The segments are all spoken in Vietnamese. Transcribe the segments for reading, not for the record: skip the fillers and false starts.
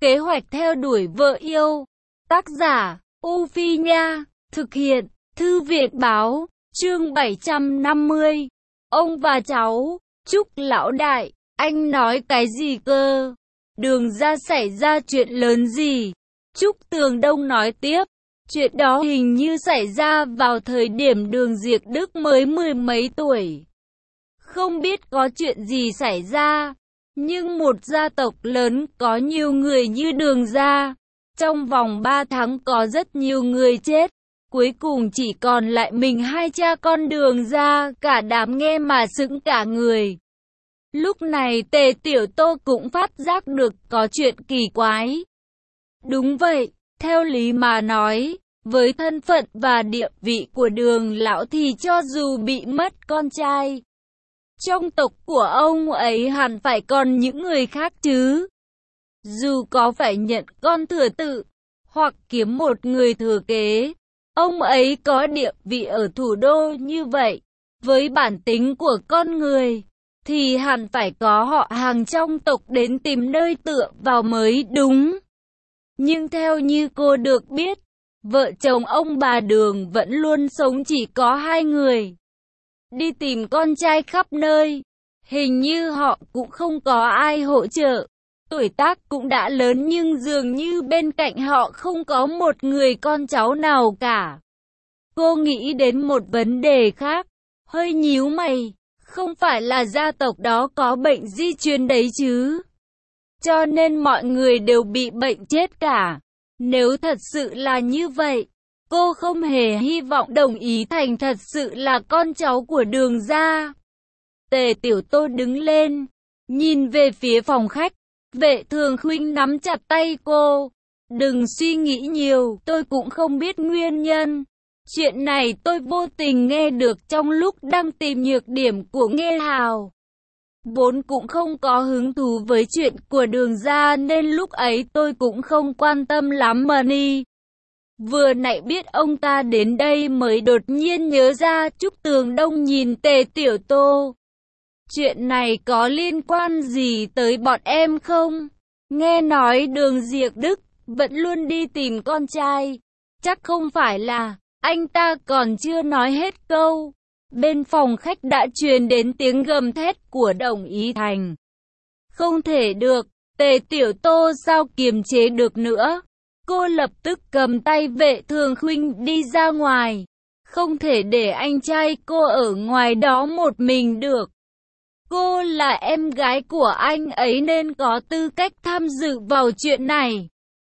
Kế hoạch theo đuổi vợ yêu. Tác giả, U Phi Nha. Thực hiện, Thư viện Báo. Chương 750. Ông và cháu. Trúc lão đại, anh nói cái gì cơ? Đường ra xảy ra chuyện lớn gì? Trúc Tường Đông nói tiếp. Chuyện đó hình như xảy ra vào thời điểm Đường Diệp Đức mới mười mấy tuổi. Không biết có chuyện gì xảy ra, nhưng một gia tộc lớn có nhiều người như Đường gia. Trong vòng 3 tháng có rất nhiều người chết. Cuối cùng chỉ còn lại mình hai cha con Đường gia, cả đám nghe mà sững cả người. Lúc này Tề Tiểu Tô cũng phát giác được có chuyện kỳ quái. Đúng vậy, theo lý mà nói, với thân phận và địa vị của Đường lão thì cho dù bị mất con trai, trong tộc của ông ấy hẳn phải còn những người khác chứ. Dù có phải nhận con thừa tự, hoặc kiếm một người thừa kế, ông ấy có địa vị ở thủ đô như vậy, với bản tính của con người, thì hẳn phải có họ hàng trong tộc đến tìm nơi tựa vào mới đúng. Nhưng theo như cô được biết, vợ chồng ông bà Đường vẫn luôn sống chỉ có hai người. Đi tìm con trai khắp nơi, hình như họ cũng không có ai hỗ trợ. Tuổi tác cũng đã lớn nhưng dường như bên cạnh họ không có một người con cháu nào cả. Cô nghĩ đến một vấn đề khác, hơi nhíu mày. Không phải là gia tộc đó có bệnh di truyền đấy chứ? Cho nên mọi người đều bị bệnh chết cả. Nếu thật sự là như vậy, cô không hề hy vọng Đồng Ý Thành thật sự là con cháu của Đường gia. Tề Tiểu Tô đứng lên, nhìn về phía phòng khách. Vệ Thường Khuynh nắm chặt tay cô. Đừng suy nghĩ nhiều, tôi cũng không biết nguyên nhân. Chuyện này tôi vô tình nghe được trong lúc đang tìm nhược điểm của Nghê Hào. Vốn cũng không có hứng thú với chuyện của Đường gia nên lúc ấy tôi cũng không quan tâm lắm mà đi. Vừa nãy biết ông ta đến đây mới đột nhiên nhớ ra. Trúc Tường Đông nhìn Tề Tiểu Tô. Chuyện này có liên quan gì tới bọn em không? Nghe nói Đường Diệp Đức vẫn luôn đi tìm con trai. Chắc không phải là... Anh ta còn chưa nói hết câu. Bên phòng khách đã truyền đến tiếng gầm thét của Đồng Ý Thành. Không thể được, Tề Tiểu Tô sao kiềm chế được nữa. Cô lập tức cầm tay Vệ Thường Khuynh đi ra ngoài. Không thể để anh trai cô ở ngoài đó một mình được. Cô là em gái của anh ấy nên có tư cách tham dự vào chuyện này.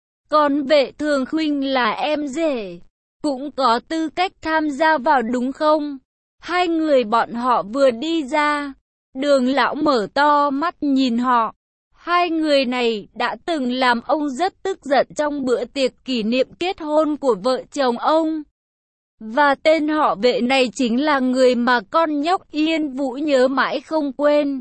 Còn Vệ Thường Khuynh là em rể, cũng có tư cách tham gia vào đúng không? Hai người bọn họ vừa đi ra, Đường lão mở to mắt nhìn họ. Hai người này đã từng làm ông rất tức giận trong bữa tiệc kỷ niệm kết hôn của vợ chồng ông. Và tên họ Vệ này chính là người mà con nhóc Yên Vũ nhớ mãi không quên.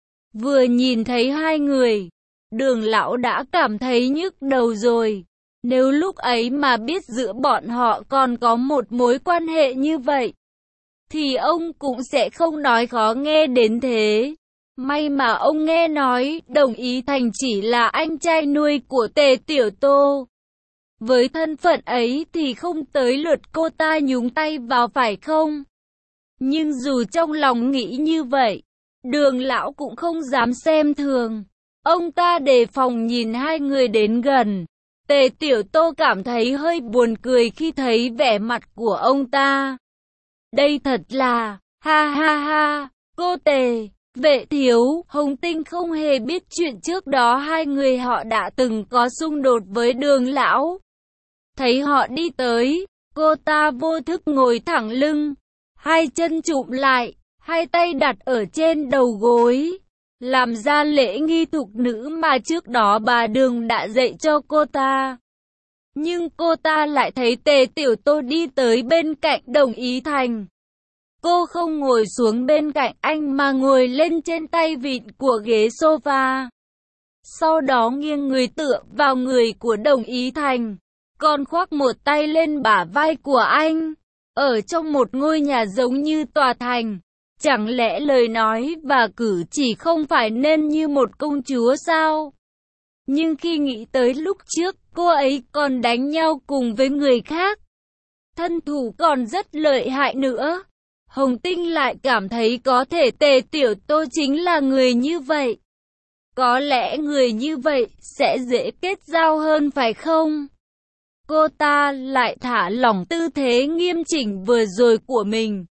Vừa nhìn thấy hai người, Đường lão đã cảm thấy nhức đầu rồi. Nếu lúc ấy mà biết giữa bọn họ còn có một mối quan hệ như vậy, thì ông cũng sẽ không nói khó nghe đến thế. May mà ông nghe nói Đồng Ý Thành chỉ là anh trai nuôi của Tề Tiểu Tô. Với thân phận ấy thì không tới lượt cô ta nhúng tay vào phải không? Nhưng dù trong lòng nghĩ như vậy, Đường lão cũng không dám xem thường. Ông ta đề phòng nhìn hai người đến gần. Tề Tiểu Tô cảm thấy hơi buồn cười khi thấy vẻ mặt của ông ta. Đây thật là, ha ha ha, cô Tề, Vệ thiếu, Hồng Tinh không hề biết chuyện trước đó hai người họ đã từng có xung đột với Đường lão. Thấy họ đi tới, cô ta vô thức ngồi thẳng lưng, hai chân chụm lại, hai tay đặt ở trên đầu gối, làm ra lễ nghi thục nữ mà trước đó bà Đường đã dạy cho cô ta. Nhưng cô ta lại thấy Tề Tiểu Tô đi tới bên cạnh Đồng Ý Thành. Cô không ngồi xuống bên cạnh anh mà ngồi lên trên tay vịn của ghế sofa. Sau đó nghiêng người tựa vào người của Đồng Ý Thành, còn khoác một tay lên bả vai của anh. Ở trong một ngôi nhà giống như tòa thành, chẳng lẽ lời nói và cử chỉ không phải nên như một công chúa sao? Nhưng khi nghĩ tới lúc trước, cô ấy còn đánh nhau cùng với người khác, thân thủ còn rất lợi hại nữa, Hồng Tinh lại cảm thấy có thể Tề Tiểu Tô chính là người như vậy. Có lẽ người như vậy sẽ dễ kết giao hơn phải không? Cô ta lại thả lỏng tư thế nghiêm chỉnh vừa rồi của mình.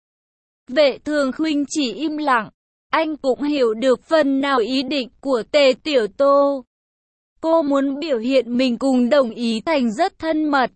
Vệ Thường Khuynh chỉ im lặng. Anh cũng hiểu được phần nào ý định của Tề Tiểu Tô. Cô muốn biểu hiện mình cùng Đồng Ý Thành rất thân mật,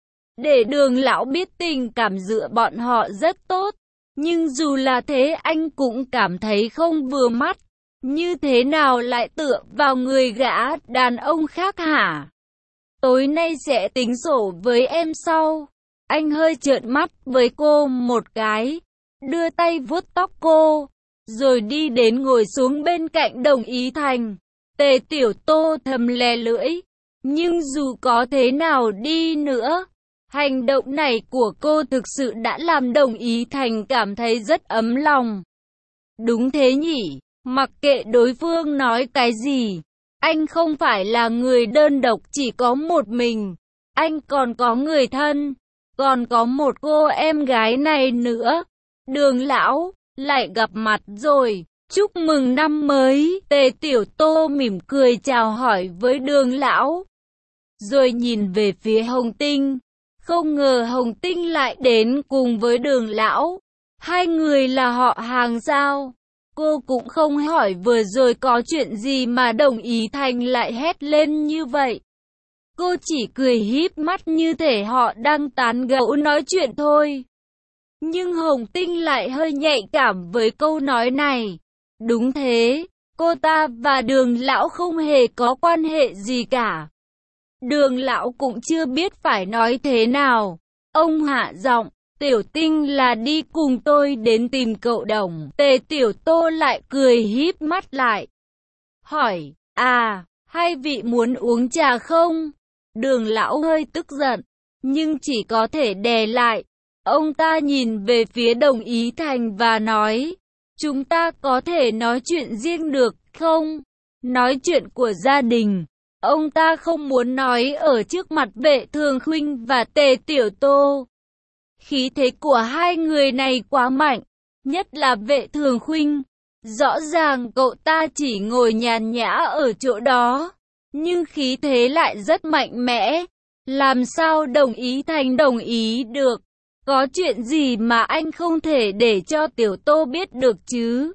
để Đường lão biết tình cảm giữa bọn họ rất tốt. Nhưng dù là thế anh cũng cảm thấy không vừa mắt. Như thế nào lại tựa vào người gã đàn ông khác hả? Tối nay sẽ tính sổ với em sau. Anh hơi trợn mắt với cô một cái, đưa tay vuốt tóc cô, rồi đi đến ngồi xuống bên cạnh Đồng Ý Thành. Tề Tiểu Tô thầm lè lưỡi, nhưng dù có thế nào đi nữa, hành động này của cô thực sự đã làm Đồng Ý Thành cảm thấy rất ấm lòng. Đúng thế nhỉ, mặc kệ đối phương nói cái gì, anh không phải là người đơn độc chỉ có một mình, anh còn có người thân, còn có một cô em gái này nữa. Đường lão, lại gặp mặt rồi, chúc mừng năm mới. Tề Tiểu Tô mỉm cười chào hỏi với Đường lão, rồi nhìn về phía Hồng Tinh. Không ngờ Hồng Tinh lại đến cùng với Đường lão. Hai người là họ hàng sao? Cô cũng không hỏi vừa rồi có chuyện gì mà Đồng Ý Thành lại hét lên như vậy. Cô chỉ cười híp mắt như thể họ đang tán gẫu nói chuyện thôi. Nhưng Hồng Tinh lại hơi nhạy cảm với câu nói này. Đúng thế, cô ta và Đường lão không hề có quan hệ gì cả. Đường lão cũng chưa biết phải nói thế nào. Ông hạ giọng, Tiểu Tinh là đi cùng tôi đến tìm cậu Đồng. Tề Tiểu Tô lại cười híp mắt lại, hỏi, hai vị muốn uống trà không? Đường lão hơi tức giận, nhưng chỉ có thể đè lại. Ông ta nhìn về phía Đồng Ý Thành và nói, chúng ta có thể nói chuyện riêng được không? Nói chuyện của gia đình, ông ta không muốn nói ở trước mặt Vệ Thường Khuynh và Tề Tiểu Tô. Khí thế của hai người này quá mạnh, nhất là Vệ Thường Khuynh. Rõ ràng cậu ta chỉ ngồi nhàn nhã ở chỗ đó, nhưng khí thế lại rất mạnh mẽ. Làm sao Đồng Ý Thành đồng ý được? Có chuyện gì mà anh không thể để cho Tiểu Tô biết được chứ?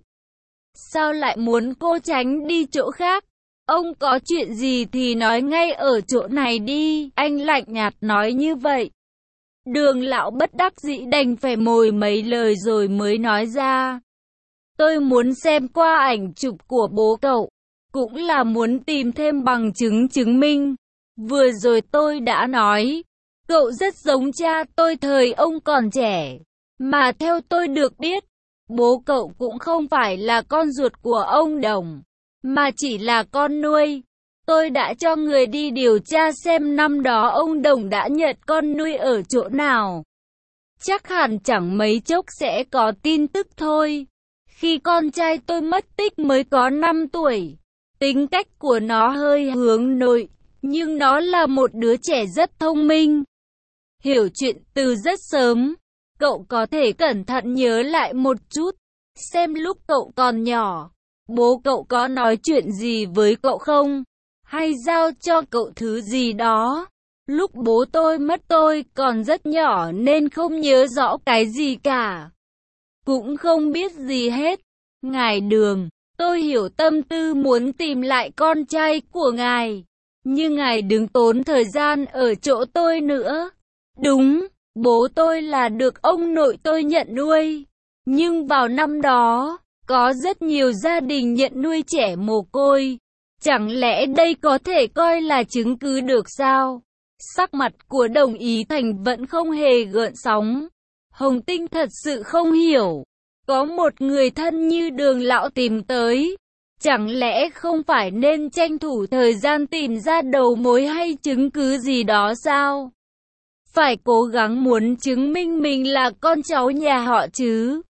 Sao lại muốn cô tránh đi chỗ khác? Ông có chuyện gì thì nói ngay ở chỗ này đi. Anh lạnh nhạt nói như vậy. Đường lão bất đắc dĩ đành phải mồi mấy lời rồi mới nói ra. Tôi muốn xem qua ảnh chụp của bố cậu, cũng là muốn tìm thêm bằng chứng chứng minh. Vừa rồi tôi đã nói, cậu rất giống cha tôi thời ông còn trẻ. Mà theo tôi được biết, bố cậu cũng không phải là con ruột của ông Đồng, mà chỉ là con nuôi. Tôi đã cho người đi điều tra xem năm đó ông Đồng đã nhận con nuôi ở chỗ nào. Chắc hẳn chẳng mấy chốc sẽ có tin tức thôi. Khi con trai tôi mất tích mới có 5 tuổi, tính cách của nó hơi hướng nội, nhưng nó là một đứa trẻ rất thông minh, hiểu chuyện từ rất sớm. Cậu có thể cẩn thận nhớ lại một chút, xem lúc cậu còn nhỏ, bố cậu có nói chuyện gì với cậu không? Hay giao cho cậu thứ gì đó? Lúc bố tôi mất tôi còn rất nhỏ nên không nhớ rõ cái gì cả, cũng không biết gì hết. Ngài Đường, tôi hiểu tâm tư muốn tìm lại con trai của ngài, nhưng ngài đừng tốn thời gian ở chỗ tôi nữa. Đúng, bố tôi là được ông nội tôi nhận nuôi, nhưng vào năm đó, có rất nhiều gia đình nhận nuôi trẻ mồ côi. Chẳng lẽ đây có thể coi là chứng cứ được sao? Sắc mặt của Đồng Ý Thành vẫn không hề gợn sóng. Hồng Tinh thật sự không hiểu. Có một người thân như Đường lão tìm tới, chẳng lẽ không phải nên tranh thủ thời gian tìm ra đầu mối hay chứng cứ gì đó sao? Phải cố gắng muốn chứng minh mình là con cháu nhà họ chứ.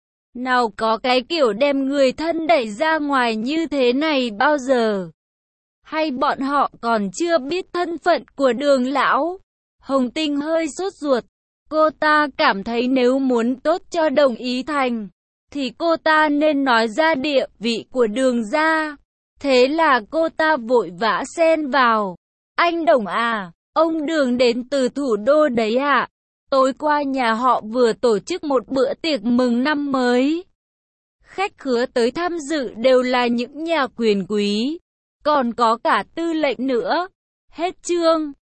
Nào có cái kiểu đem người thân đẩy ra ngoài như thế này bao giờ. Hay bọn họ còn chưa biết thân phận của Đường lão? Hồng Tinh hơi sốt ruột. Cô ta cảm thấy nếu muốn tốt cho Đồng Ý Thành, thì cô ta nên nói ra địa vị của Đường gia. Thế là cô ta vội vã xen vào. Anh Đồng à, ông Đường đến từ thủ đô đấy ạ. Tối qua nhà họ vừa tổ chức một bữa tiệc mừng năm mới. Khách khứa tới tham dự đều là những nhà quyền quý, còn có cả tư lệnh nữa. Hết chương.